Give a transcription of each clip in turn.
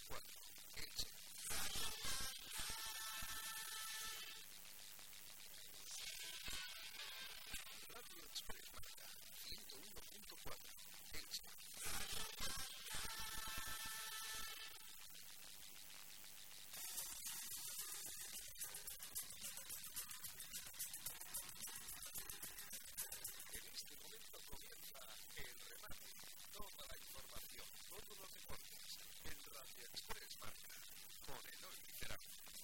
Elche. Radio Express Marca 101.4 Elche. En este momento comienza el remate. Toda la información, todos los deportes en Radio Express Marca con Eloy Literano.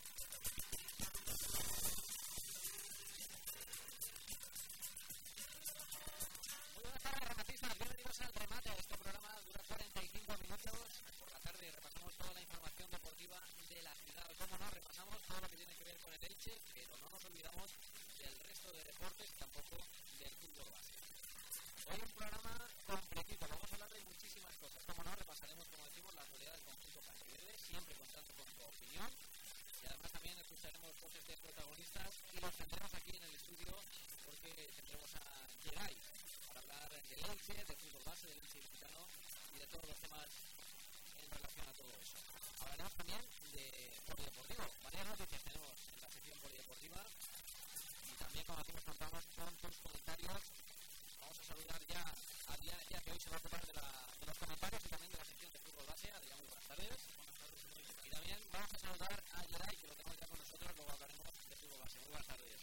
Muy buenas tardes, rematistas. Bienvenidos al remate. Este programa dura 45 minutos. Por la tarde repasamos toda la información deportiva de la ciudad. Como no, repasamos todo lo que tiene que ver con el Elche, pero no nos olvidamos del resto de deportes y tampoco del fútbol base. Hoy un programa completito. Vamos a hablar de muchísimas cosas. Como no, repasaremos, como decimos, la actualidad del conjunto canterverde, siempre contando con tu opinión. Y además también escucharemos voces de protagonistas y los tendremos aquí en el estudio porque tendremos a Geray para hablar del Elche, del fútbol base, del Elche ilicitano y de todos los temas en relación a todo eso. Hablaremos también de polideportivo. Varias noticias tenemos en la sección polideportiva y también, como decimos, contamos con tus comentarios. Vamos a saludar ya a Adrián, que hoy se va a ocupar de los comentarios y también de la sección de fútbol base. Adrián, muy buenas tardes. Y también vamos a saludar a Geray, que lo tenemos ya con nosotros, luego hablaremos de fútbol base. Muy buenas tardes.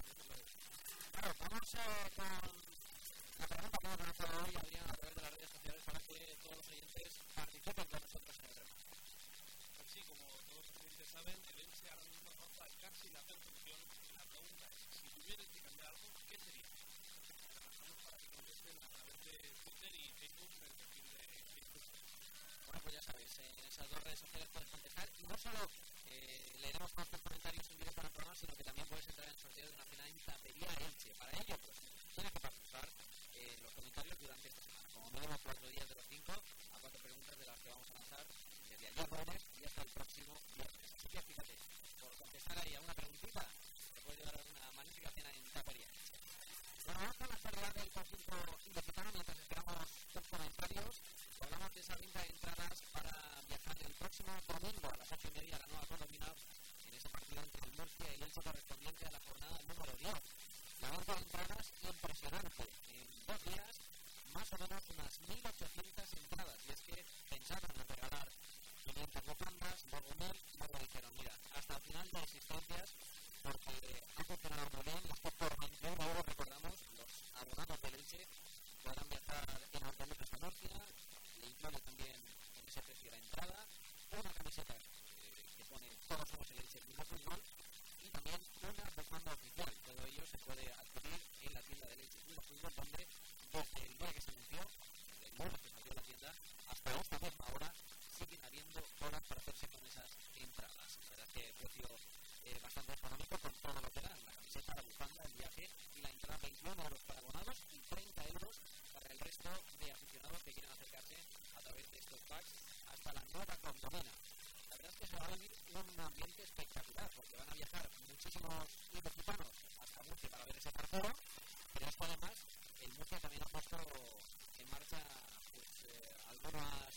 Claro, vamos con la pregunta que vamos a hacer hoy, Adrián, a través de las redes sociales para que todos los oyentes participen con nosotros en el remate. Pues sí, como todos los oyentes saben, el Elche ahora mismo roza casi la perfección. La pregunta es, si tuvierais que cambiar algo, ¿qué sería? Trabajamos para que contesten a través de Twitter y Facebook en el perfil de Facebook. Bueno, pues ya sabéis, en esas dos redes sociales puedes contestar y no solo leeremos nuestros comentarios en directo en el programa, sino que también puedes entrar en el sorteo de una cena en Tapería Elche. Para ello, pues tienes que participar en los comentarios durante esta semana. Como mínimo 4 días de los 5 a 4 preguntas de las que vamos a lanzar desde ayer lunes y hasta el próximo viernes. Así que fíjate, por contestar ahí a una preguntita, te puedes llevar una magnífica cena en Tapería Elche. Bueno, vamos con la actualidad del conjunto ilicitano mientras esperamos tus comentarios. Hablamos de esa venta de entradas para viajar el próximo domingo a las 8:30 a la Nueva Condomina en ese partido entre el Murcia y el Elche correspondiente a la jornada número 10. La venta de entradas impresionante. En 2 días, más o menos unas 1.800 entradas. Y es que pensaron en regalar 500 bocandas, luego 1.000, luego dijeron, mira, hasta el final de existencias, porque ha funcionado muy bien. Es que por 21 euros, recordamos, los abonados del Elche podrán viajar en autobuses a Murcia. Le incluye también en ese precio la entrada, una camiseta que pone todos somos el Elche Club de Fútbol y también una bufanda oficial. Todo ello se puede adquirir en la tienda del Elche Club de Fútbol, donde desde el día que se anunció, desde el lunes que se abrió la tienda, hasta esta misma hora siguen habiendo horas para hacerse con esas entradas. La verdad que precio bastante económico con todo lo que dan, la camiseta, la bufanda, el viaje y la entrada, 21 euros para abonados y 30 euros para el resto de aficionados que quieran acercarse a través de estos packs hasta la Nueva Condomina. La verdad es que se va a vivir un ambiente espectacular porque van a viajar muchísimos ilicitanos hasta Murcia para ver ese partido, pero es que además el Murcia también ha puesto en marcha pues, algunas,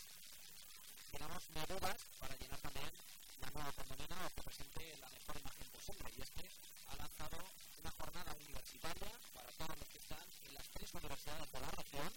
digamos, medidas para llenar también la Nueva Condomina o que presente la mejor imagen posible, y es que ha lanzado una jornada universitaria para todos los que están en las 3 universidades de la región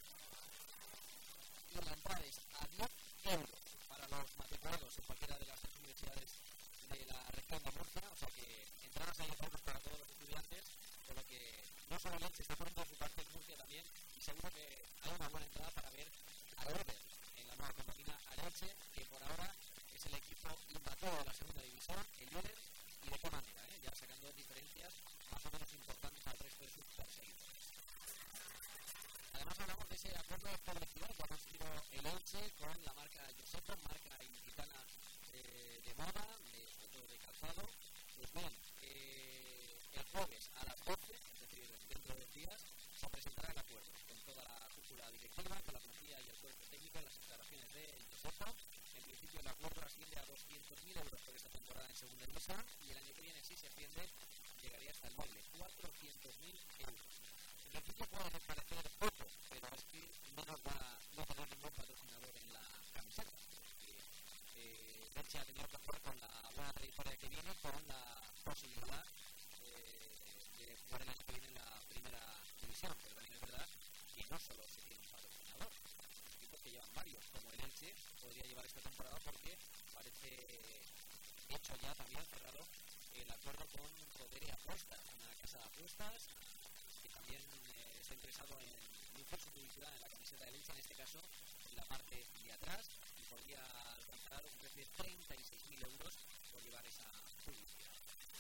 y la entrada es a 10 euros para los matriculados en cualquiera de las 3 universidades de la región de Murcia, o sea que entradas a 10 euros para todos los estudiantes, por lo que no solo se está poniendo de su parte en Murcia también, y seguro que hay una buena entrada para ver al Over en la Nueva Condomina al Elche, que por ahora es el equipo imbatido de la segunda división, el líder, y de qué manera, ya sacando diferencias más o menos importantes al resto de sus perseguidores. Además hablamos de ese acuerdo de publicidad que ha conseguido el Elche con la marca Josepo, marca ilicitana de moda, sobre todo de calzado. Pues bien, el jueves a las 12, es decir, dentro de 2 días, se presentará el acuerdo con toda la cúpula directiva, con la plantilla y el cuerpo técnico en las instalaciones de Josepo. En principio el acuerdo asciende a 200.000 euros por esta temporada en segunda división y el año que viene, si se asciende, llegaría hasta el doble, 400.000 euros. En principio puede parecer poco, pero es que no nos va a no tener ningún patrocinador en la camiseta. Porque tenido que jugar con la buena trayectoria que viene, con la posibilidad de jugar el año que viene en la primera división. Pero también es verdad que no solo se tiene un patrocinador, los equipos que llevan varios, como el Elche, podría llevar esta temporada porque parece hecho ya también cerrado el acuerdo con Codere Apuestas, una casa de apuestas que también está interesado en lucir su publicidad en la camiseta de Elche, en este caso en la parte de atrás, y podría alcanzar un precio de 36.000 euros por llevar esa publicidad.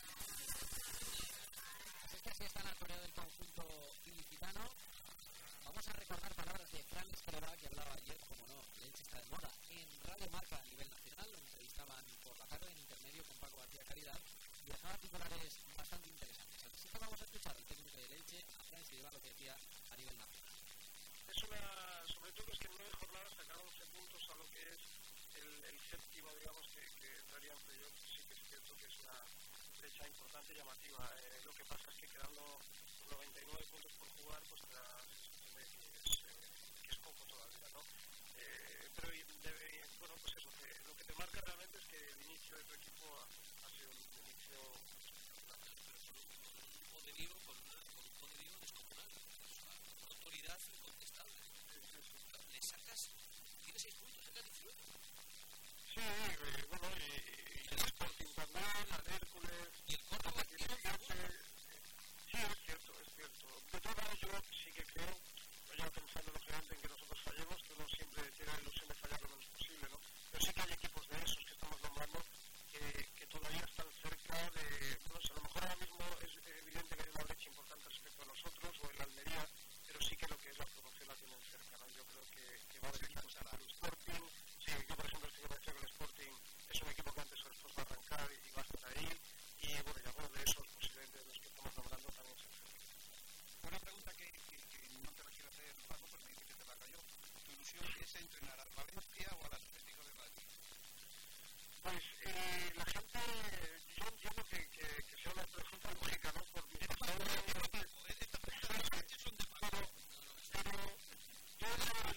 Así es que así está la Corea del conjunto ilicitano. Vamos a recordar palabras de Fran Escribá, que hablaba ayer, como no, el Elche está de moda en Radio Marca a nivel nacional. Lo entrevistaban por la tarde en intermedio con Paco García Caridad y dejaba titulares bastante interesantes. Así que vamos a escuchar al técnico del Elche, a Fran Escribá, lo que decía a nivel nacional. Sobre todo es que en 9 jornadas sacaron 11 puntos a lo que es el séptimo, digamos, que entraría en playoff. Sí que es cierto que es una brecha importante y llamativa. Lo que pasa es que quedando 99 puntos por jugar, pues te da la sensación de que es poco todavía, ¿no? Pero bueno, pues eso, lo que te marca realmente es que el inicio de tu equipo ha sido un inicio con un poderío descomunal, una autoridad incontestable. Le sacas, tiene 6 puntos, sacas 19. Sí, bueno, y el Sporting también, al Hércules, y el Córdoba tiene un segundo. Sí, es cierto. De todas maneras, yo sí que creo, ya pensando lógicamente en que nosotros fallemos, que uno siempre tiene la ilusión de fallar lo menos posible, ¿no? Pero sí que hay equipos de esos que estamos nombrando que todavía están cerca de, no sé, a lo mejor ahora mismo es evidente que hay una brecha importante respecto a nosotros o el Almería, pero sí que lo que es la promoción la tienen cerca, ¿no? Yo creo que va a haber equipos al Sporting. Sí, yo por ejemplo estoy convencido que el Sporting es un equipo que antes o después va a arrancar y va a estar ahí, y bueno, y algunos de esos posiblemente de los que estamos nombrando también se acercan. Una pregunta que no te la quiero hacer, Paco, pero me dice que te la haga yo. ¿Tu ilusión es entrenar al Valencia o al Atlético de Madrid? Pues la gente, yo entiendo que sea una pregunta lógica, ¿no? Por mi pasado, Estas preguntas son de Paco. pero yo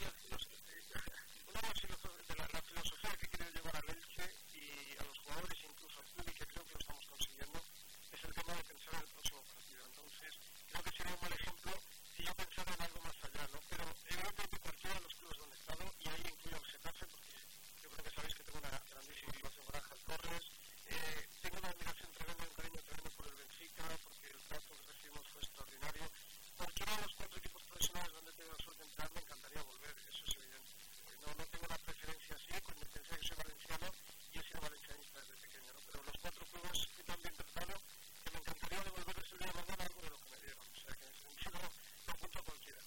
la filosofía que quiero llevar al Elche y a los jugadores, incluso al club, y que creo que lo estamos consiguiendo, es el tema de pensar en el próximo partido. Entonces, creo que sería un mal ejemplo si yo pensara en algo más allá, ¿no? Pero evidentemente cualquiera de los clubes donde he estado, y ahí incluyo al Getafe, porque yo creo que sabéis que tengo una grandísima relación con Ángel Torres, tengo una admiración tremenda y un cariño tremendo por el Benfica, porque el trato que recibimos fue extraordinario. Cualquiera de los 4 equipos profesionales donde he tenido la suerte de entrar, me encantaría volver, eso es evidente. No tengo una preferencia así, con independencia de que soy valenciano y he sido valencianista desde pequeño, ¿no? Pero los 4 clubes fui tan bien tratado que me encantaría devolverles el día de mañana algo de lo que me dieron. O sea que en ese sentido lo apunto a cualquiera.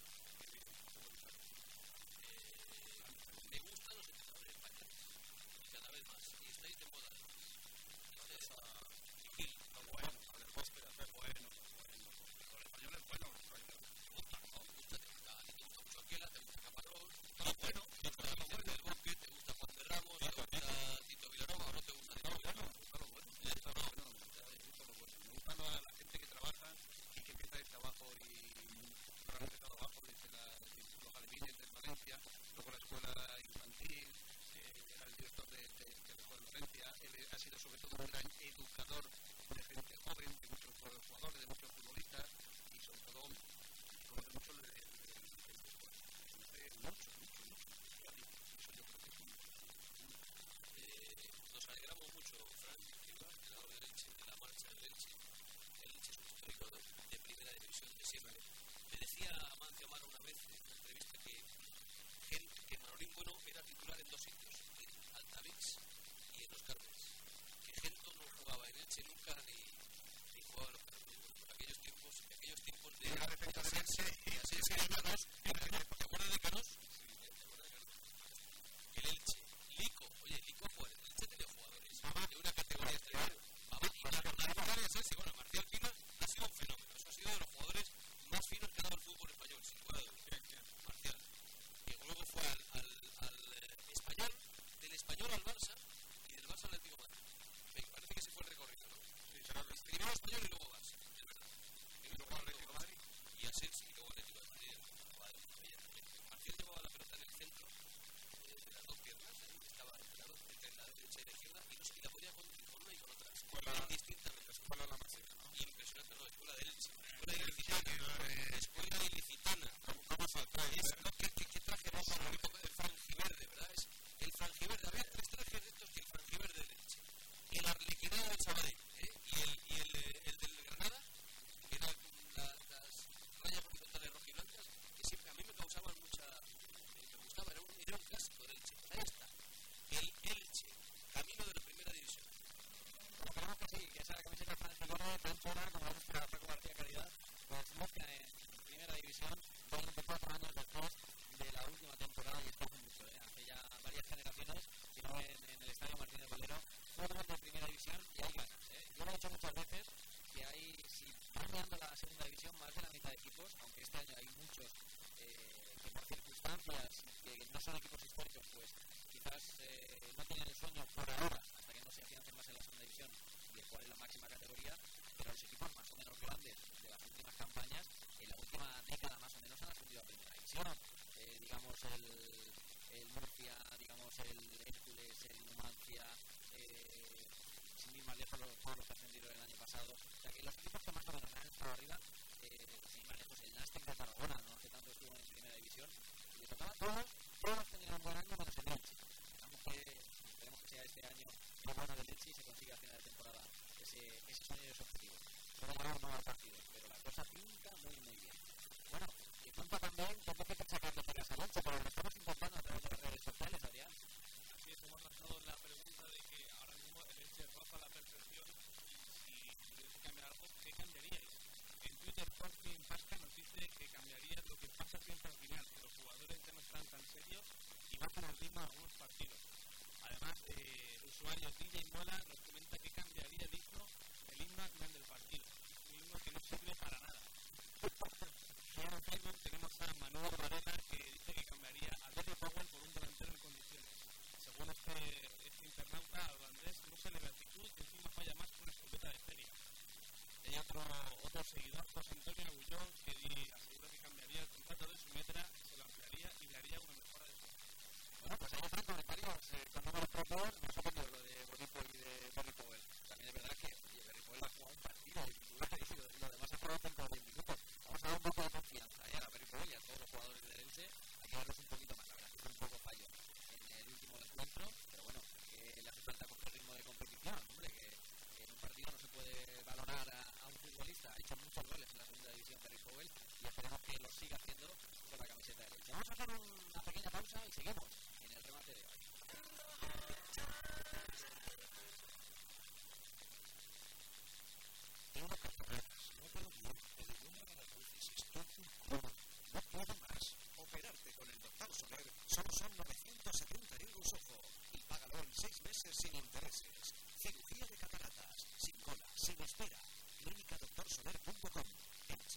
Me gustan los entrenadores españoles y cada vez más, y estáis de moda. Gracias a Gil, lo bueno, a ver, Bósqueda, bueno. Los españoles buenos, te gusta, ¿no? A ti te gusta mucho Aquila, te gusta Caparrós, todo bueno, te gusta el Bosque, te gusta Juan de Ramos, te gusta Tito Vilanova, o no te gusta Tito Vilanova. Me gusta la gente que trabaja y que empieza desde abajo y realmente está abajo, desde los alevines del Valencia, luego la escuela infantil, era el director de la escuela de Valencia. Él ha sido sobre todo un gran educador de gente joven, de muchos jugadores, de muchos futbolistas y sobre todo conoce mucho el deporte. Conoce mucho. Eso yo creo que es Nos alegramos mucho, Fran, entrenador del Elche, de la marcha del Elche. El Elche es un histórico de primera división de siempre. Me decía Amancio Amaro una vez en una entrevista que Manolín Bueno era titular en 2 sitios, en Altavix y en los Cármenes. Que Gento no jugaba en Elche nunca ni jugaba en los Cármenes. Bueno, pues aquellos ¿Qué traje era ese? El franjiverde, ¿verdad? Es el franjiverde. Había 3 trajes de estos y el franjiverde del Elche. El arlequinado del Sabadell, y el del Granada, que eran las rayas horizontales rojiblancas, que siempre a mí me causaban mucha... me gustaba, era un clásico del Elche. Pues ahí está. El Elche, camino de la primera división. Esperemos que sí, que esa camiseta franjiverde tan chula como la nuestra Paco García Caridad, pues busca en primera división 24 años después de la última temporada, y esto hace mucho, hace ya varias generaciones, si no en el Estadio Martínez Valero, juegan de primera división y hay ganas. Yo lo he dicho muchas veces, que hay, si van mirando la segunda división, más de la mitad de equipos, aunque este año hay muchos que por circunstancias que no son equipos históricos, pues quizás no tienen el sueño por ahora, hasta que no se afiancen más en la segunda división, de jugar en la máxima categoría, pero los equipos más o menos grandes de las últimas campañas, en la última década más o menos han ascendido a primera división. Digamos el Murcia, digamos el Hércules, el Numancia, sin ir más lejos, todos los que ascendieron el año pasado. O sea que los equipos que más o menos han estado arriba, sin ir más lejos, el Nastic de Tarragona, no hace tanto estuvo en primera división, y le tocaba todos tenían un buen año menos el Elche. Esperemos que sea este año el bueno del Elche y se consiga a final de temporada ese sueño y ese objetivo. Solo llevamos 9 partidos, pero la cosa pinta muy bien. Bueno, y punto también, tengo que sacarle pegas al Elche, pero lo estamos intentando a través de las redes sociales, Adrián. Así es, hemos lanzado la pregunta de que ahora mismo el Elche roza la perfección y si tuviese que cambiar algo, ¿qué cambiaríais? En Twitter, Jorge Pasca nos dice que cambiaría lo que pasa siempre al final, que los jugadores ya no están tan serios y bajan el ritmo de algunos partidos. Además, el usuario DJ Mola nos comenta que cambiaría el himno al final del partido. Un himno que no sirve para nada. En Facebook tenemos a Manuel Varela que dice que cambiaría a Gary Powell por un delantero en condiciones. Según este internauta holandés, no se le ve actitud y encima falla más con escopeta de feria. Hay otro seguidor, José Antonio Agullón, que asegura que cambiaría el contrato de su metra, se lo ampliaría y le haría una mejora de juego. Bueno, pues hay otros comentarios con números propios, no sé cómo lo de Bonipo y de Barry Powell. También es verdad que Barry Powell ha jugado un partido y lo demás ha jugado 5 o 10 minutos. Vamos a dar un poco de confianza a Barry Powell y a todos los jugadores del Elche. Hay que darles un poquito más, la verdad que fue un poco fallo en el último encuentro, pero bueno, que le hace falta coger ritmo de competición, hombre, que en un partido no se puede valorar a un futbolista. Ha hecho muchos goles en la segunda división Barry Powell y esperemos que lo siga haciendo con la camiseta del Elche. Vamos a hacer una pequeña pausa y seguimos en el remate de hoy. Tengo carreras, no puedo bien, el número de las luces, estoy crudo, no puedo más. Operarte con el Dr. Soler solo son 970 euros ojo y págalo en 6 meses sin intereses. Cirugía de cataratas, sin cola, sin espera. ClínicaDrSoler.com. Elche.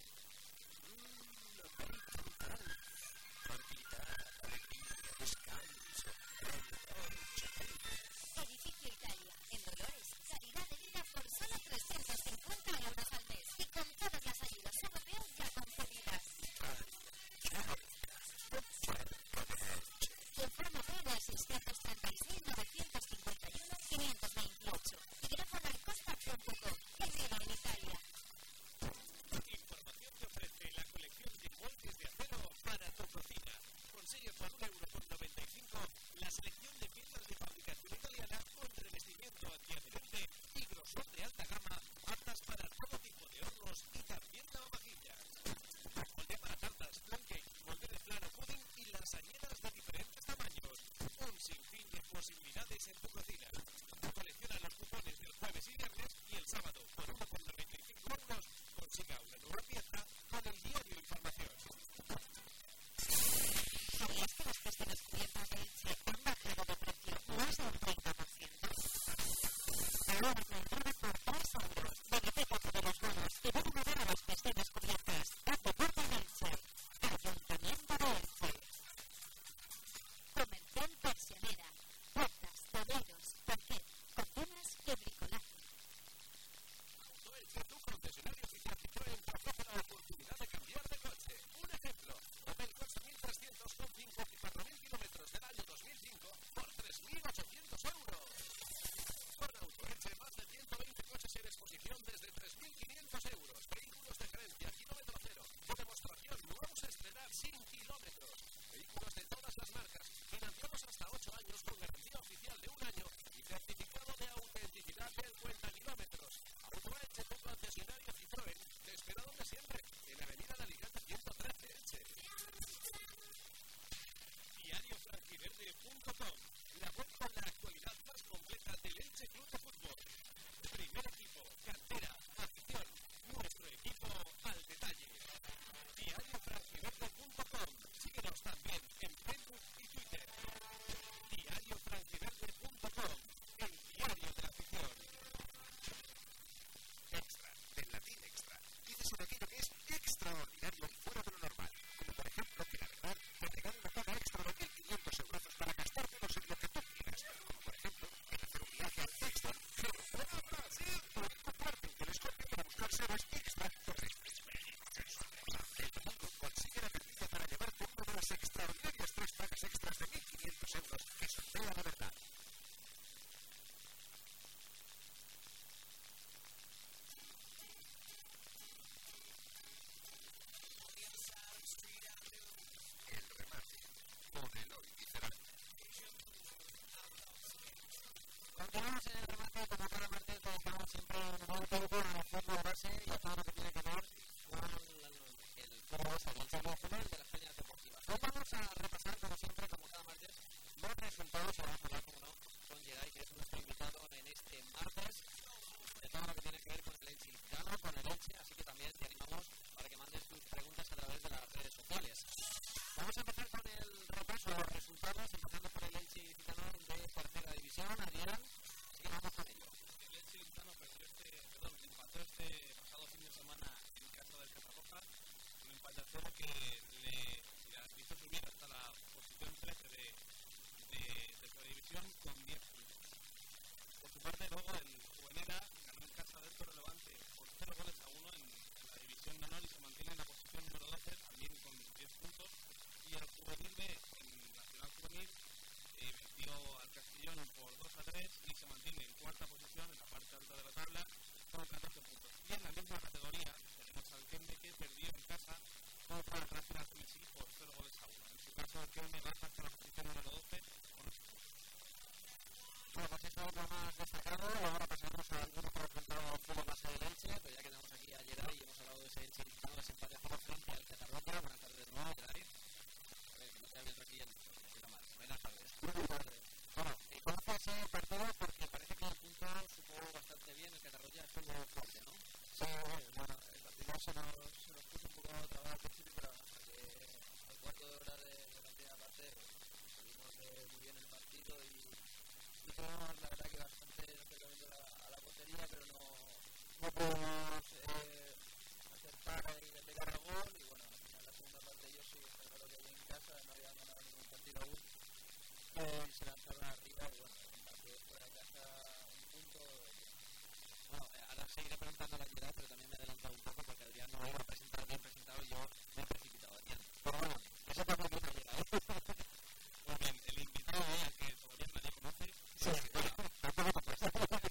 Tranquilidad, alegría, descanso, Edificio Italia, en Dolores, calidad de vida por solo 350 euros al mes y con todas las ayudas europeas ya concedidas. Infórmate en el 636-951-528 y teléfono al costa.com. Viva en Italia. Información que ofrece la colección de moldes de acero para tu cocina. Consigue por €1,95 la selección de piezas de fabricación italiana con revestimiento antiadherente y grosor de alta gama, aptas para todo tipo de hornos y también lavavajillas. Molde para tartas, pancakes, molde de flan o pudding y lasañeras de diferentes tamaños. Un sinfín de posibilidades en tu cocina. Colecciona los cupones del jueves y viernes y el sábado por €1,95 consiga una nueva pieza con el diario Información. ¿Sabías que las cuestiones cubiertas de Elche han bajado de precio más de un 30%? Ahora la entrada por €3. Benefíciate de los bonos y ven a ver a las cuestiones cubiertas. Haz deporte en Elche. Ayuntamiento de Elche. Comercial Persianera. Puertas, tableros, extraordinarias 3 pagas extras de 1.500 euros que sortea la verdad. El remate con Eloy Visceral. Continuamos en el remate como cada martes, dedicamos siempre un buen tiempo al fútbol base y a todo lo que tiene que ver con el fútbol base, el fútbol de las peñas deportivas. Hoy vamos a repasar, como siempre, como cada martes, los resultados y vamos a hablar, como no, con Geray, que es nuestro invitado en este martes, de todo lo que tiene que ver con el Elche Ilicitano, con el Elche, así que también te animamos para que mandes tus preguntas a través de las redes sociales. Vamos a empezar con el repaso de los resultados, empezando por el Elche Ilicitano de tercera división. Adrián, así que vamos con ello. El Elche Ilicitano empató este pasado fin de semana en casa del Catarroja, un empate a 0 que le hizo subir hasta la posición 13 de tercera división con 10 puntos. Por su parte, luego el Juvenera ganó en casa del Torrelevante por 0-1 en la división de honor y se mantiene en la posición número 12, también con 10 puntos. Y el Juvenil B en Nacional Juvenil venció al Castellón por 2-3 y se mantiene en cuarta posición en la parte alta de la tabla con 14 puntos. Y en la misma categoría tenemos al Kembe, que perdió en casa contra el Nacional Juvenil por 0-1. En su caso, el Kembe baja hasta la posición número 12 con 8 puntos. Bueno, pues eso es lo más destacado. Ahora pasamos a algunos que resultados del fútbol base del Elche, pero ya que tenemos aquí a Geray y hemos hablado de ese Elche Ilicitano, de ese empate a 0 frente al Catarroja. Buenas tardes de nuevo, Geray. A ver, que no te abierto aquí el micro. Buenas tardes. Buenas tardes. Bueno, ¿cómo fue ese partido? Porque parece que el punto supo bastante bien, el Catarroja estuvo fuerte, ¿no? Sí, bueno, el partido se nos puso un poco trabado al principio, pero hasta que al cuarto de hora de la primera parte salimos muy bien el partido y tuvimos la verdad que bastante acercamiento a la portería, pero no pudimos acertar y llegar al gol. Y bueno, al final la segunda parte yo sí, claro que allí en casa no había ganado ningún partido aún, y se lanzaron arriba y bueno, el empate fuera de casa un punto. Bueno, ahora seguiré preguntando a la Geray, pero también me he adelantado un poco porque Adrián no lo iba a presentar bien presentado y yo me he precipitado, Adrián. Pero bueno, eso también me ayuda, ¿eh? Muy bien, el invitado hoy, al que todavía nadie conoce, Sí, bueno, tampoco te puedes.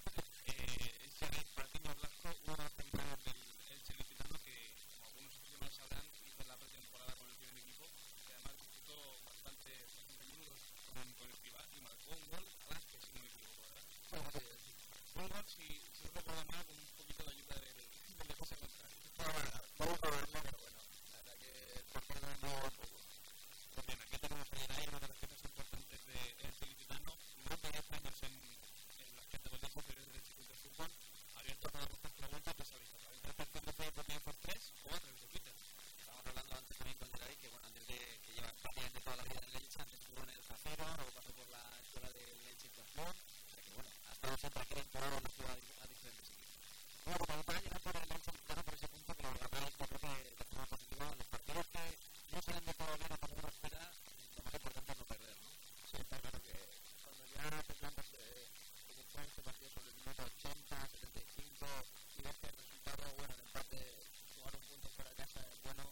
es Geray Patiño Blasco, uno de los centrales del Elche Ilicitano que, como algunos aficionados sabrán, hizo la pretemporada con el primer equipo, que además disputó bastante minutos con el Pivar y marcó un gol a las que, si no me equivoco, ¿verdad? Un gol, si recuerdo mal, con un poquito de ayuda del defensa contrario. Vamos a verlo, pero bueno, la verdad que el portero no un poco. Pues bien, aquí tenemos a Geray, una de las piezas importantes del Elche Ilicitano, más de 10 años en las categorías inferiores del Instituto de Fútbol, abierto para vuestras preguntas, ya sabéis, a través del perfil de Facebook por 3 o a través de Twitter. Estábamos hablando antes también con Geray, que bueno, antes de que lleva prácticamente toda la vida en el Elche, antes estuvo en el Zafiro, luego pasó por la escuela del Elche Actuación, o sea que bueno, ha estado siempre aquí en todo lo que a diferentes equipos. Bueno, como para llegar por el Elche Ilicitano por ese punto, que lo agarráis, yo creo que de forma positiva, los partidos que no salen de todo bien o como uno espera, lo más importante es no perder, ¿no? Sí, está claro que cuando ya te plantas como fue este partido sobre el minuto 80, 75 y ves que el resultado, bueno, el empate, sumar un punto fuera de casa es bueno,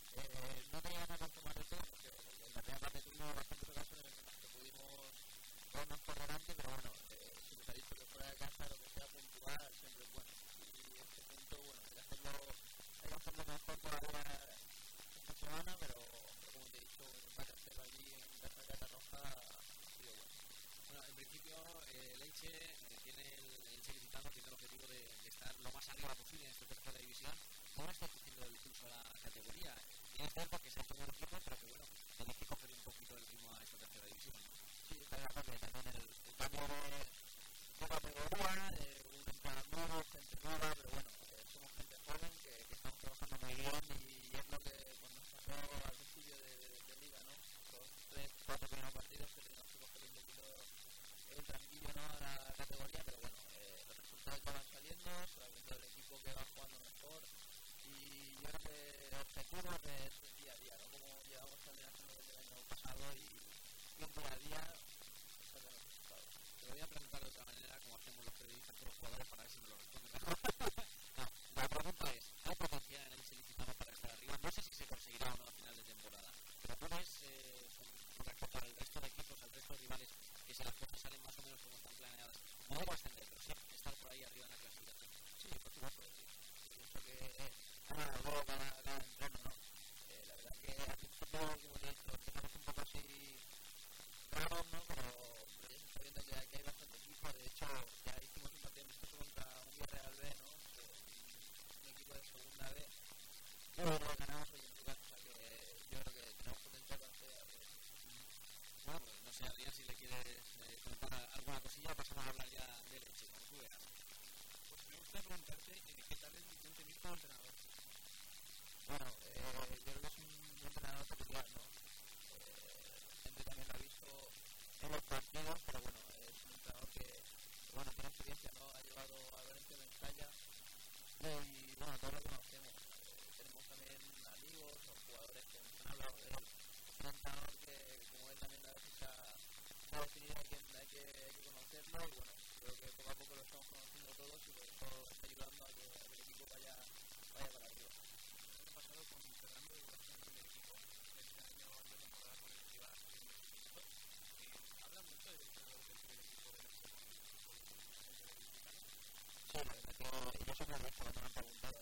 no te llegan a consumar de todo porque en la primera parte tuvimos bastantes ocasiones en las que pudimos ponernos por delante, pero bueno, siempre se ha dicho que fuera de casa lo que sea puntual siempre es bueno y este punto, bueno, hay que hacerlo mejor todavía esta semana, pero como te he dicho, el empate a 0 allí en casa de Catarroja ha sido bueno. Bueno, en principio el Elche tiene el Elche Ilicitano tiene el objetivo de estar lo más arriba posible en esta tercera división. ¿Cómo está haciendo el pulso a la categoría? Y es cierto que se ha tomado el equipo, pero que bueno, tenéis que coger un poquito el ritmo a esta tercera división, ¿no? Sí, está claro que también el cambio de categoría, un entrada nuevo, gente nueva, pero bueno, somos gente joven que estamos trabajando muy bien y es lo que cuando nos pasó al principio de liga, ¿no? Los 3-4 primeros partidos que teníamos que coger un poquito el tranquillo, ¿no? A la categoría, pero bueno, los resultados ya van saliendo, se va viendo el equipo que va jugando mejor y yo creo que el objetivo es el día a día, ¿no? Como llevamos también haciendo desde el año pasado y el día a día sacar los resultados. Te lo voy a preguntar de otra manera, como hacemos los periodistas con los jugadores, para ver si me lo responden mejor. No, la pregunta es, ¿hay potencial en el Elche Ilicitano para estar arriba? No sé si se conseguirá o no a final de temporada, pero tú ves con respecto al resto de equipos, al resto de rivales, que si las cosas salen más o menos como están planeadas, no debo ascender, pero sí estar por ahí arriba en la clasificación. Sí, por supuesto, sí. Pienso que luego cada entreno, ¿no? La verdad que al principio, como he dicho, empezamos un poco así raros, ¿no? Pero ya se está viendo que hay bastante equipo. De hecho, ya hicimos un partido amistoso contra un Villarreal B, ¿no? Un equipo de segunda B. Pero lo ganamos hoy en lugar, o sea que yo creo que tenemos potencial para hacer algo. Bueno, pues no sé, Adrián, si le quieres contar alguna cosilla, pasamos a hablar ya de Leche, como tú veas. Pues me gustaría preguntarte qué tal es Vicente Mir como entrenador. Bueno, yo creo que es un entrenador peculiar, ¿no? Gente también lo ha visto en los partidos, pero bueno, es un entrenador que bueno, tiene experiencia, ¿no? Ha llevado a Valencia de Mestalla y bueno, todos lo conocemos. Tenemos también amigos o jugadores que nos han hablado de él. Es un entrenador que, como él también la se ha definido, hay que conocerlo y bueno, creo que poco a poco lo estamos conociendo todos y por eso está ayudando a que el equipo vaya para arriba. El año pasado con Fernando de Guardia en el equipo, este año de temporada con el Chivas habla mucho del entrenador del primer equipo de Leche con el Vicente del Mexicano. Sí, la verdad que yo siempre lo he dicho cuando me han preguntado,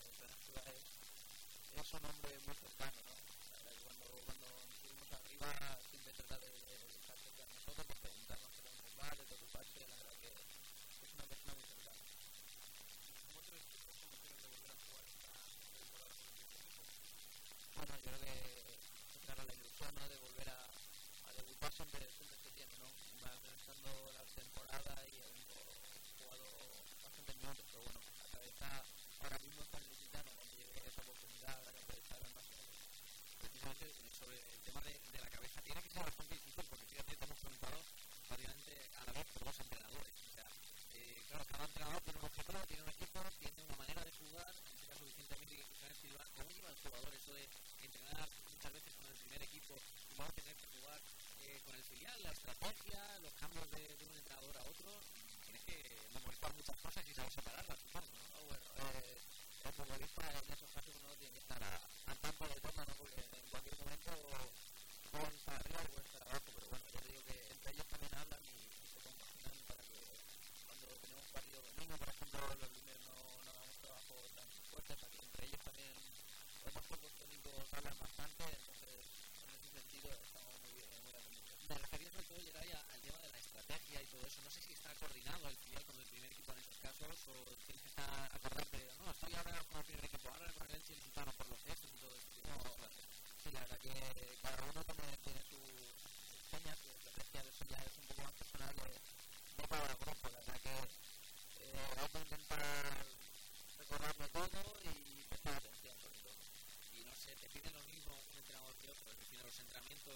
es un hombre muy cercano, ¿no? La verdad que cuando nos subimos arriba siempre trata de estar cerca de nosotros, de preguntarnos qué tal nos va, de preocuparse, la verdad que es una persona muy cercana. ¿Cómo te ves tú con las condiciones de volver a jugar esta temporada con el primer equipo? Bueno, yo creo que claro, la ilusión, ¿no? De volver a debutar siempre se tiene, ¿no? Más estando la temporada y habiendo jugado bastantes minutos, pero bueno, la cabeza ahora mismo está en el Lusitano, cuando llegue esa oportunidad habrá que aprovechar al máximo. Precisamente sobre el tema de la cabeza tiene que ser bastante difícil porque fíjate, te hemos preguntado prácticamente a la vez por dos entrenadores. O sea, claro, cada entrenador tiene un objetivo, tiene un equipo, tiene una manera de jugar. En este caso Vicente Mir y Cristian Escribá, ¿cómo lleva el jugador eso de entrenar muchas veces con el primer equipo y luego tener que jugar con el filial, la estrategia, los cambios de un entrenador a otro? Tienes que memorizar muchas cosas y saber separarlas, supongo, ¿no? Bueno, el futbolista en esos casos uno tiene que estar al tanto de todo, ¿no? Porque en cualquier momento pueden estar arriba o pueden estar abajo, pero bueno, yo te digo que entre ellos también hablan y se compaginan para que cuando tenemos partido domingo, por ejemplo, los lunes no hagamos trabajo tan fuerte, para que entre ellos también los dos cuerpos técnicos hablan bastante, entonces en ese sentido estamos muy bien, muy atendidos. Me refería sobre todo, Geray, al tema de la estrategia y todo eso. No sé si está coordinado el filial con el primer equipo en esos casos o tienes que estar acordarte, no, estoy ahora con el primer equipo, ahora con el Elche Lusitano por los gestos y todo eso. No, sí, la verdad que cada uno tiene su señas, su estrategia, de eso ya es un poco más personal de cada grupo. La verdad que vamos a intentar recordarlo todo y prestar atención sobre todo. Y no sé, te piden lo mismo un entrenador que otro, es decir, en los entrenamientos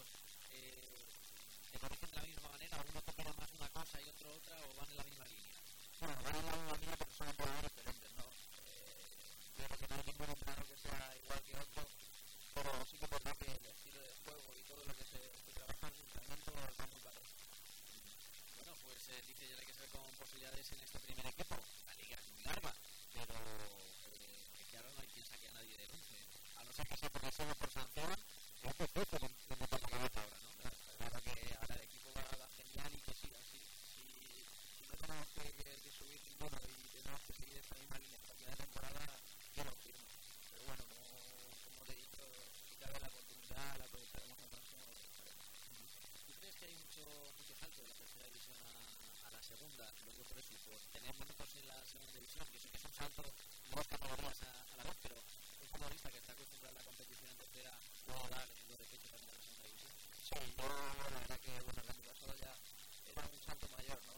te corrigen de la misma manera, uno te pide más una cosa y otro otra, o van en la misma línea. Bueno, van en la misma línea porque son entrenadores diferentes, ¿no? Yo creo que no hay ningún entrenador que sea igual que otro, pero sí que es verdad que el estilo de juego y todo lo que se trabaja en el entrenamiento está muy claro. Bueno, pues dice ya hay que saber con posibilidades en este primer equipo. La liga es muy larga, pero es que ahora no hay quien saque a nadie del 11. A no ser que sea por lesión o por sanción, es perfecto de meter la cabeza ahora, ¿no? La verdad que ahora el equipo va genial y que siga así. Si no tenemos que subir ninguno y tenemos que seguir esta misma línea hasta final de temporada, yo lo firmo. Pero bueno, como te he dicho, si cabe la oportunidad, la aprovecharemos al máximo. ¿Tú crees que hay mucho salto de la tercera división a la segunda? Lo digo por eso, por tener minutos en la segunda división. Yo sé que es un salto de dos categorías a la vez, pero un futbolista que está acostumbrado a la competición en tercera puede dar el de pecho también a la segunda división. Sí, yo la verdad que bueno, el año pasado ya era un salto mayor, ¿no?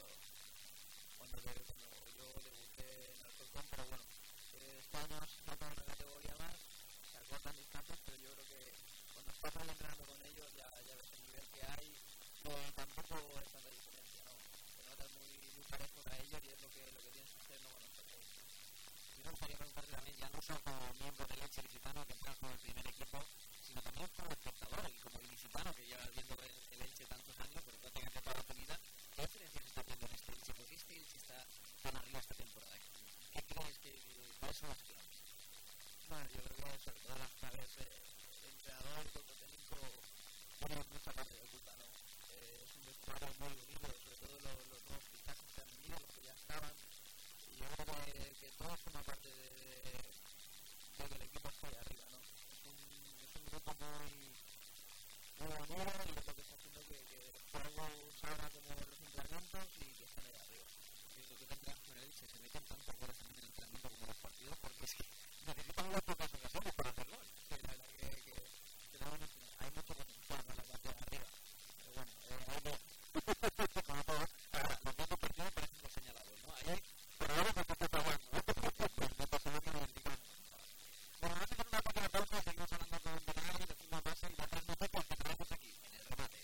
Cuando yo debuté en Alcorcón, pero bueno, este año se salta una categoría más, se acortan distancias, pero yo creo que cuando estás entrenando con ellos ya ves el nivel que hay, tampoco es tanta diferencia, ¿no? Te notas muy parejos a ellos y es lo que tienes que hacer, no con nosotros. Yo me gustaría preguntarte también, ya no solo como miembro del Elche Lusitano que entras con el primer equipo, sino también como espectador y como ilicitano que llevas viendo el Elche tantos años, pero prácticamente toda tu vida. ¿Qué diferencias está viendo en este Elche? ¿Por qué este Elche está tan arriba esta temporada? ¿Qué crees cuáles son las claves? Bueno, yo creo que sobre todo las claves el entrenador, el cuerpo técnico tiene mucho esa parte de oculta, ¿no? Es un vestuario muy bonito, sobre todo los nuevos fichajes que han venido, los que ya estaban. Y yo creo que todo forma parte de que el equipo esté ahí arriba, ¿no? Es un grupo muy bonito y es lo que está haciendo que el juego salga como los entrenamientos y que estén ahí arriba. Lo que tendrán con él se meten tantas horas también en el entrenamiento como en los partidos porque es que necesitan unas pocas ocasiones para hacer gol. Sí, la verdad que hay mucho potencial en la parte de arriba. Pero bueno, hay que como todo, los dos partidos parecen los señalados, ¿no? Ahí por ahora no te está pagando, ¿no? No pasa nada, no indicamos. Bueno, vamos a hacer una pequeña pausa, seguimos hablando con Benal y decimos base y la tres noticias que traemos aquí en el remate.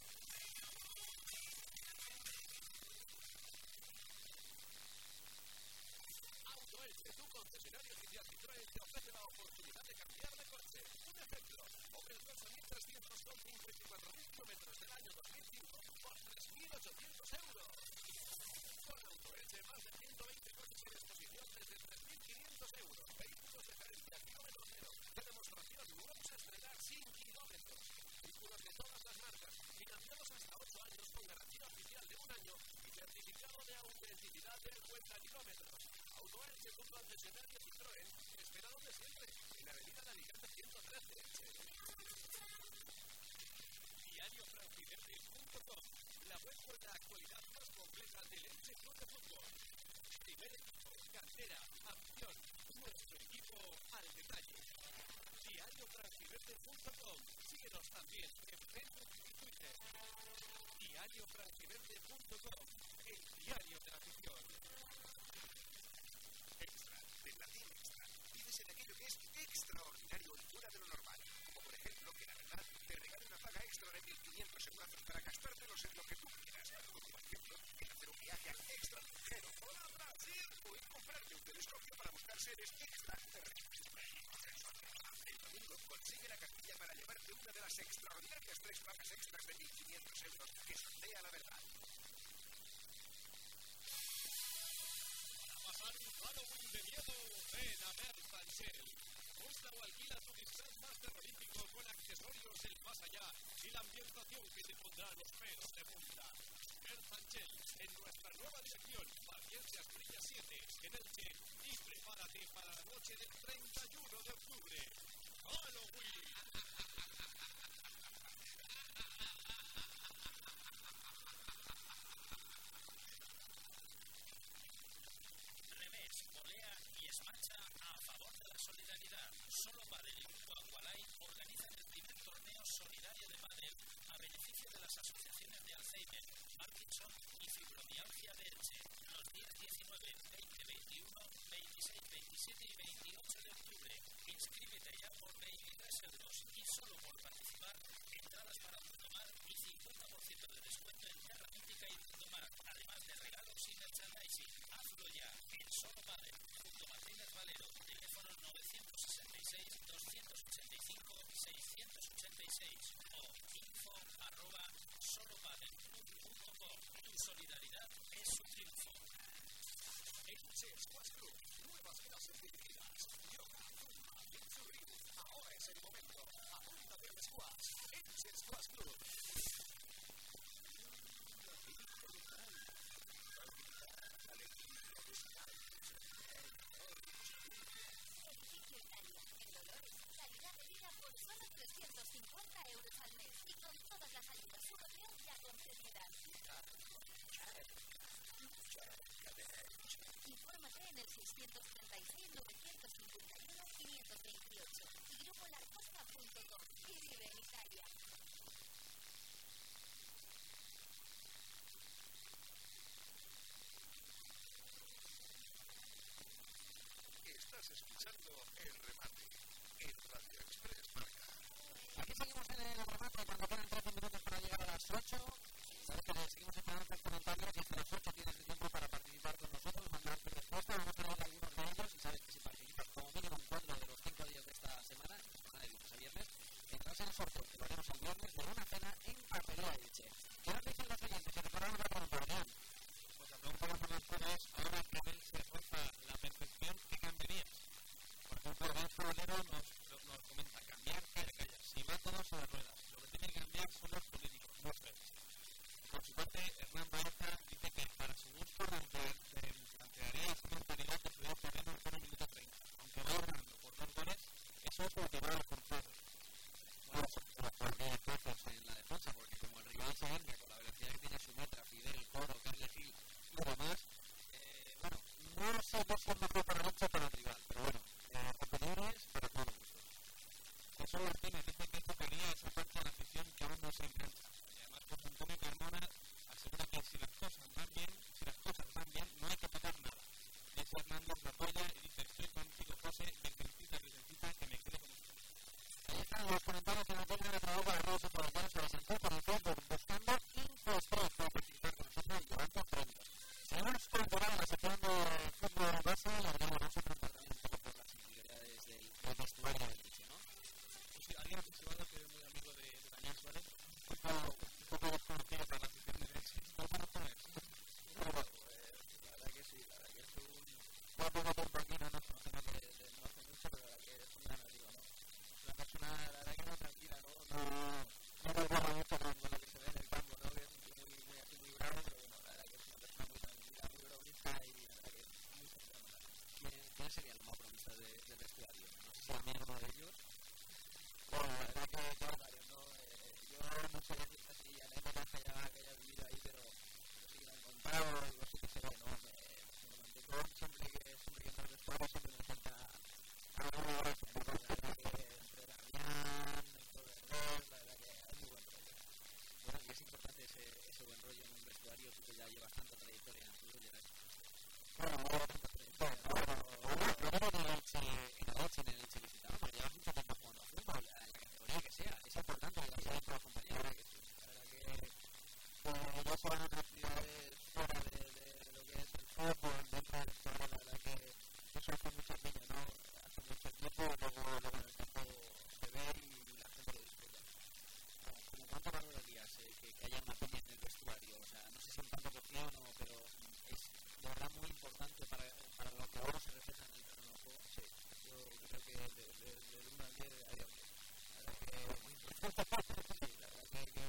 Auto Elche, tu concesionario oficial Citroën, te ofrece la oportunidad de cambiar de coche. Un ejemplo, Opel Corsa 1300 con 54.000 kilómetros del año 2005 por 3.800 euros. Con Auto Elche, más de 120 coches en exposición desde 3.500 euros. Vehículos de gerencia, kilómetro cero, de demostración, nuevos a estrenar sin kilómetros. Vehículos de todas las marcas, financiados hasta 8 años con garantía oficial de 1 año y certificado de autenticidad de 50 kilómetros. Auto Elche, tu concesionario Citroën, espera donde siempre, en la avenida de Alicante 113. DiarioFranquiverde.com, la web con la actualidad más completa del Elche Club de Fútbol. Primer equipo, cantera, afición, nuestro equipo al detalle. DiarioFranquiverde.com, síguenos también en Facebook y Twitter. DiarioFranquiverde.com, el diario de la afición. Extra, del latín extra. Pídese de aquello que es extraordinario y fuera de lo normal. Como por ejemplo que la verdad te regale una paga extra de 1.500 euros para gastártelos en lo que tú quieras. Como por ejemplo en hacer un viaje extra ligero por Brasil o en comprarte un telescopio para buscar seres extraterrestres. El domingo consigue la cartilla para llevarte una de las extraordinarias 3 pagas extras de 1.500 euros que sortea la verdad. Pasar un Halloween de miedo, ven a Merfanchel. Busca o alquila tu disfraz más terrorífico con accesorios del más allá y la ambientación que te pondrá los pelos de punta. Merfanchel, en nuestra nueva dirección, Paciencia Esprilla 7, en Elche, y prepárate para la noche del 31 de octubre. ¡Halloween! Polea y Esmacha a favor de la solidaridad. Solo Padel y Grupo Aqualay organizan el primer torneo solidario de pádel a beneficio de las asociaciones de Alzheimer, Parkinson y fibromialgia de Elche. Los días 19, 20, 21, 26, 27 y 28 de octubre. Inscríbete ya por 23 euros y solo por participar, entradas para Puntomar y 50% de descuento en Terra Mítica y Puntomar, además de regalos y merchandising. Hazlo ya en Solo Padel, junto a Martínez Valero, teléfono 966-285-686 o info@solopadel.com. Tu solidaridad es su triunfo. Elche Squash Club, nuevas clases dirigidas. Yoga, zumba, Mitsuri. Ahora es el momento. Apúntate al squash. Elche Squash Club. Calidad de vida por solo 350 euros al mes y con todas las ayudas superior ya concedidas. Infórmate en el 636-951-528 y grupolarcosta.com y vive en Italia. Estás escuchando El Remate en Radio Express Marca. Aquí seguimos en el remate cuando quedan 13 minutos para llegar a las 8. Sabes que seguimos esperando tus comentarios y hasta las 8 tienes el tiempo para participar con nosotros, mandar tu respuesta. Vamos a leer algunos de ellos y sabes que si participas como mínimo en 4 de los 5 días de esta semana, de lunes a viernes, entras en el sorteo que lo haremos el viernes de una cena en Papelería Elche. ¿Qué nos dicen los oyentes? Si recordamos la pregunta, Adrián. Pues la pregunta que nos pones ahora que él se roza la perfección, ¿qué cambiarías? Por ejemplo, Adolfo Valero nos comenta cambiar, calla. Si va todo sobre ruedas, lo que tiene que cambiar son los políticos. parte, Hernán Baeza dice que para su gusto plantearía esa mentalidad que se ve perdiendo en el minuto 30. Aunque va ganando por 2 goles, eso es lo que va a forzar. Bueno, habría fuerzas en la defensa, porque como el rival se venga con la velocidad que tiene Sumetra, Fidel, Coro, Carles Gil y demás, bueno, no sé si es mejor para Elche o para el rival, pero bueno, opiniones para todos los gustos. Jesús Martínez dice que esto quería esa parte de la afición que aún no se engancha. Y además, José Antonio Carmona asegura que si las cosas van bien, no hay que tocar nada. Jesse Hernández lo apoya y dice: estoy contigo, José, virgencita, que me quede con usted. Ahí están los comentarios que nos dejan a través de las redes sociales. Ya nos habéis por el Facebook buscando InfoSport para participar con nosotros durante premios. Seguimos con la sección de fútbol base y hablaremos nosotros también un poco por las individualidades del vestuario del Elche, ¿no? Sí, alguien aficionado que es muy amigo de Daniel Suárez, un poco desconocido para la afición del Elche. ¿No lo conoces? Bueno, la verdad que sí, la verdad que es un poco tiempo aquí, no nos conocemos de no hace mucho, pero la verdad que es un gran amigo, ¿no? Una persona, la verdad que muy tranquila, ¿no? No me gusta mucho con lo que se ve en el campo, ¿no? Que es un tío muy bravo, pero bueno, la verdad que es una persona muy tranquila, muy bromista y la verdad que es muy centrada. ¿Quién sería el más bromista del vestuario? No sé si a mí uno de ellos. Bueno, la verdad que hay varios, ¿no? Yo no sé decir así anécdotas que haya vivido ahí, pero sí que me han contado y cosas que se ve, ¿no? Siempre que entro al vestuario siempre me falta algo de gracia, ¿no? La verdad que entre Damián, Héctor Herrera, la verdad que hay muy buen rollo. Bueno, y es importante ese buen rollo en un vestuario, tú que ya llevas tanta trayectoria en el fútbol, ya ves. Bueno, no llevo tanta trayectoria, ¿no? Pero en el Elche visitado, porque llevas mucho tiempo jugando a fútbol, en la categoría que sea. Es importante llevarse bien con los compañeros. La verdad que sí, la verdad que yo juego en otras actividades fuera de lo que es el fútbol, dentro del vestuario, la verdad que eso hace mucho piña, ¿no? Hace mucho tiempo, luego en el campo se ve y la gente lo disfruta. ¿Cómo cuánto valorarías que haya una piña en el vestuario? O sea, no sé si un tanto por cien o, pero es de verdad muy importante para lo que ahora se refleja en el terreno de juego. Sí, yo creo que del 1 al 10 hay 8. La verdad que muy importante. La verdad que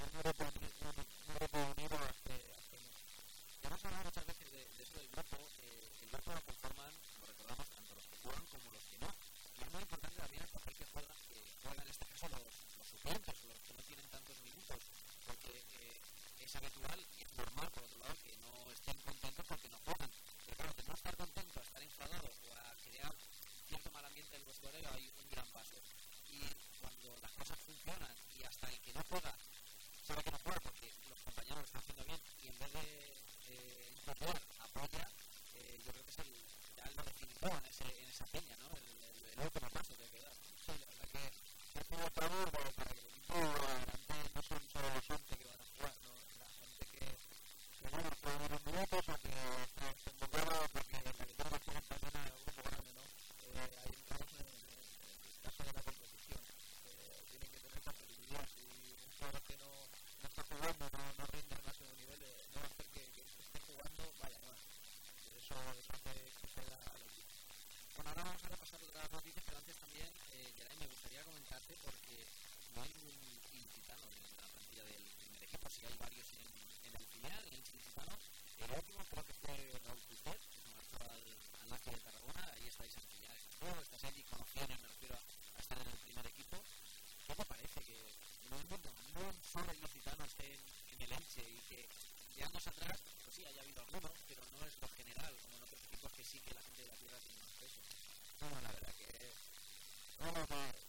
un grupo unido hace mucho. Ya hemos hablado muchas veces de eso del grupo. El grupo lo conforman, lo recordamos, tanto los que juegan como los que no. Y es muy importante también el papel que juegan en este caso los suplentes, los que no tienen tantos minutos, porque es habitual y es normal, por otro lado, que no estén contentos porque no juegan. Pero claro, de no estar contento a estar enfadado o a crear cierto mal ambiente del vestuario hay un gran paso. Y cuando las cosas funcionan y hasta el que no juega sabe que no juega porque los compañeros lo están haciendo bien y en vez de impulsar, apoya, yo creo que es ya lo definitivo en esa peña, ¿no? El último paso que hay que dar. Sí, la verdad que al fin y al cabo, para que el equipo adelante no son solo los 11 que van a jugar, ¿no? La gente que bueno, juega unos minutos o que está convocada porque la que tiene que jugar también a un grupo grande, ¿no? Ahí entramos en el caso de la competición. Tienen que tener competitividad. Si un jugador que no está jugando, no rinde al máximo nivel, no va a hacer que esté jugando, vaya, no. Eso hace que se da al equipo. Bueno, ahora vamos a repasar otras noticias, pero antes también, Geray, me gustaría comentarte porque no hay un ilicitano en la plantilla del primer equipo, sí hay varios en el filial, en el ilicitano. El último creo que fue Raúl Cruzet, que se marchó al Lazio de Tarragona, ahí estáis en filiales. Bueno, estás allí con opciones, me refiero a estar en el primer equipo. ¿Qué te parece que no un solo ilicitano esté en el Elche y que de años atrás, pues sí, haya habido algunos, pero no es lo general, como en otros equipos que sí que la gente de la tierra tiene más peso? Bueno, la verdad que bueno,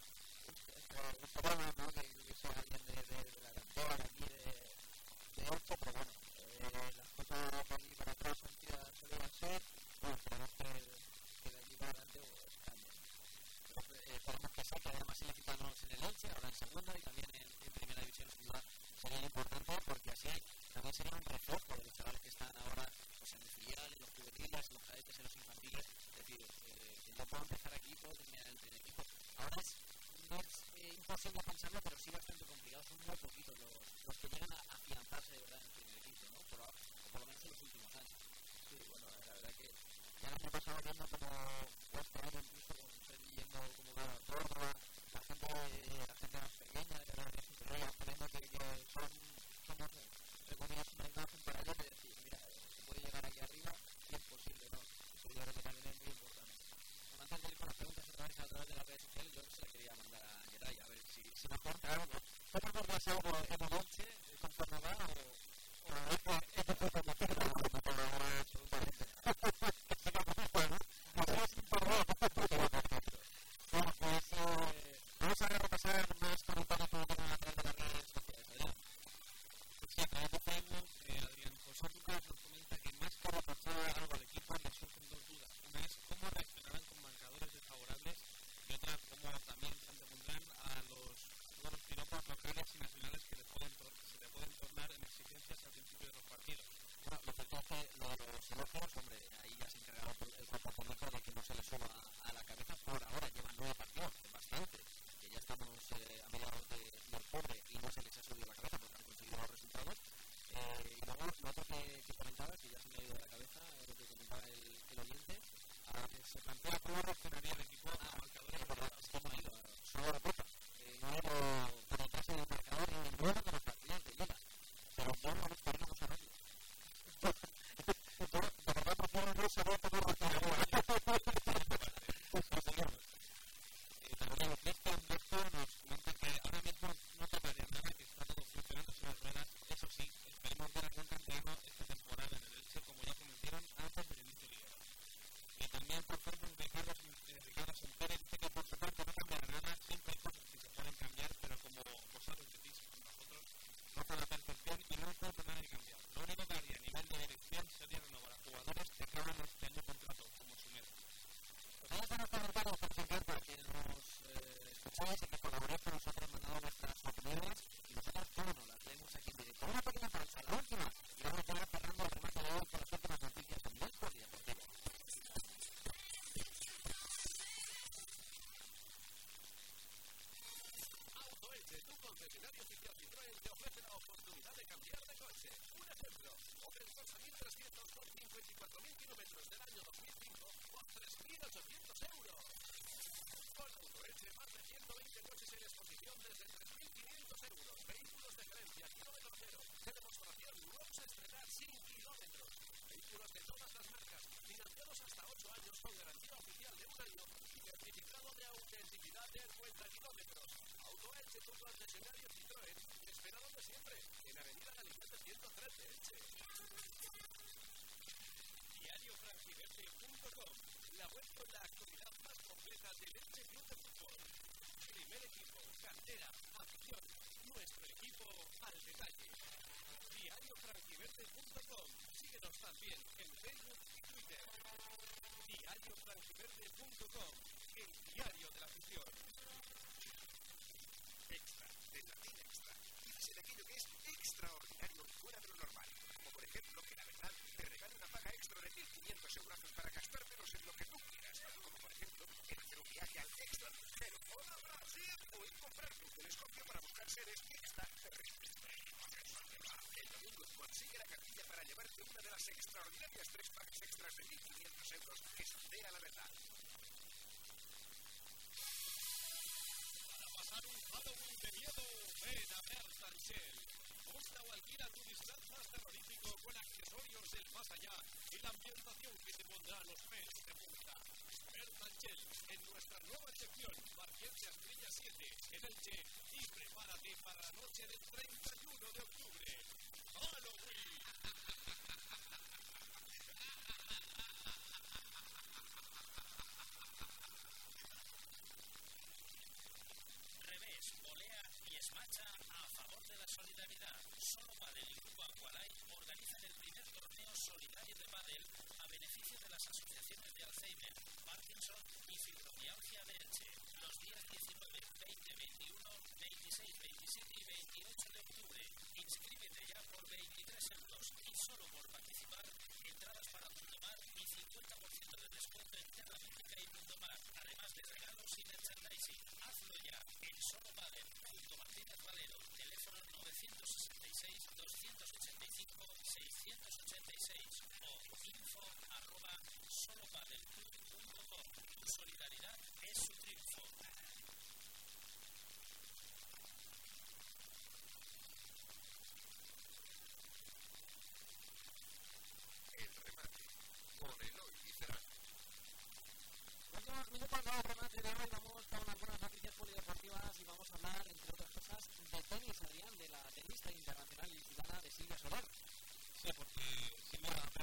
esperamos, ¿no? que sea alguien de la cantera de aquí de Elche, pero bueno, las cosas de allí para atrás solían ser, bueno, esperamos que de allí para adelante cambien. Esperemos que sí, que haya más ilicitanos en el Elche, ahora en segunda y también en primera división, sin duda sería importante porque así también sería un reflejo de los chavales que están ahora pues, en el filial, en los juveniles, en los cadetes, en los infantiles. Es decir, que yo puedo empezar aquí y puedo terminar en el primer equipo. Ahora no es imposible pensarlo, pero sí bastante complicado. Son muy poquitos los que llegan a afianzarse de verdad en el primer equipo, ¿no? Por lo menos en los últimos años. Sí, bueno, la verdad que ya nos ha pasado viendo como este año incluso con yendo como cada Córdoba, la gente más pequeña, de la superior, viendo que son reconocidos una imagen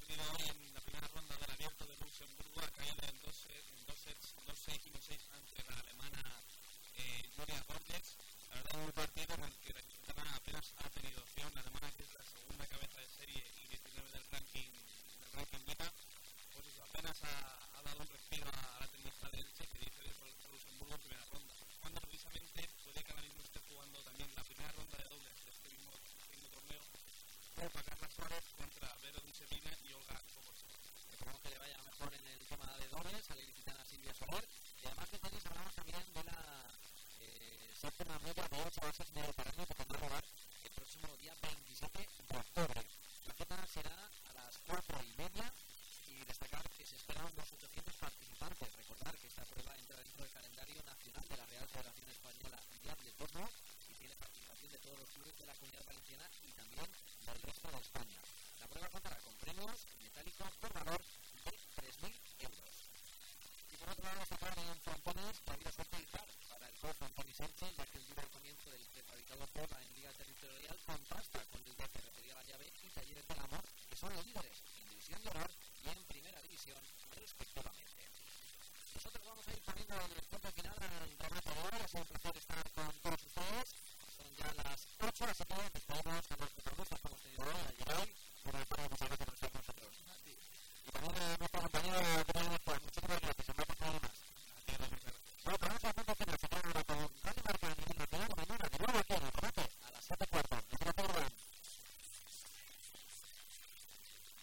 partido hoy en la primera ronda del Abierto de Luxemburgo, ha caído en dos sets, 2-6 y 1-6 ante la alemana Julia Borges. La verdad es un partido en el que la mexicana apenas ha tenido opción. La alemana, que es la segunda cabeza de serie y 19 del ranking Vita, pues eso, apenas ha dado un respiro a la tenista de Elche, que dice de Luxemburgo en primera ronda. Cuando precisamente puede que ahora mismo esté jugando también la primera ronda de dobles de este mismo torneo, para Carla Suárez contra Vero Dicevina y Olga Koborska. Esperamos que le vaya mejor en el tema de dobles a la ilicitana Silvia Soler. Y además de tenis hablamos también de la séptima media de 8 bases mediterráneas que tendrá lugar el próximo día 27 de octubre. La cita será a las 4:30 y destacar que se esperan unos 800 participantes. Recordar que esta prueba entra dentro del calendario nacional de la Real Federación Española de Atletismo y tiene participación de todos los clubes de la Comunidad Valenciana y también del resto de España. La prueba contará con premios metálicos por valor de 3.000 euros. Y por otro lado, destacar en frontones que ha habido suerte para el club Antoni Sánchez, ya que el duro comienzo del prefabricado Pola en Liga Territorial contrasta con el que refería la llave y Talleres del Amor, que son los líderes en División de Honor y en Primera División, respectivamente. Nosotros vamos a ir poniendo el punto final al remate de hoy. Ha sido un placer estar con todos ustedes. Son ya las 8, así que despedimos a los protagonistas que hemos tenido hoy, ayer hoy. Muchas gracias por estar con nosotros. Y también a nuestro compañero de Muchísimas gracias. Muchas gracias. Bueno, vamos a punto final.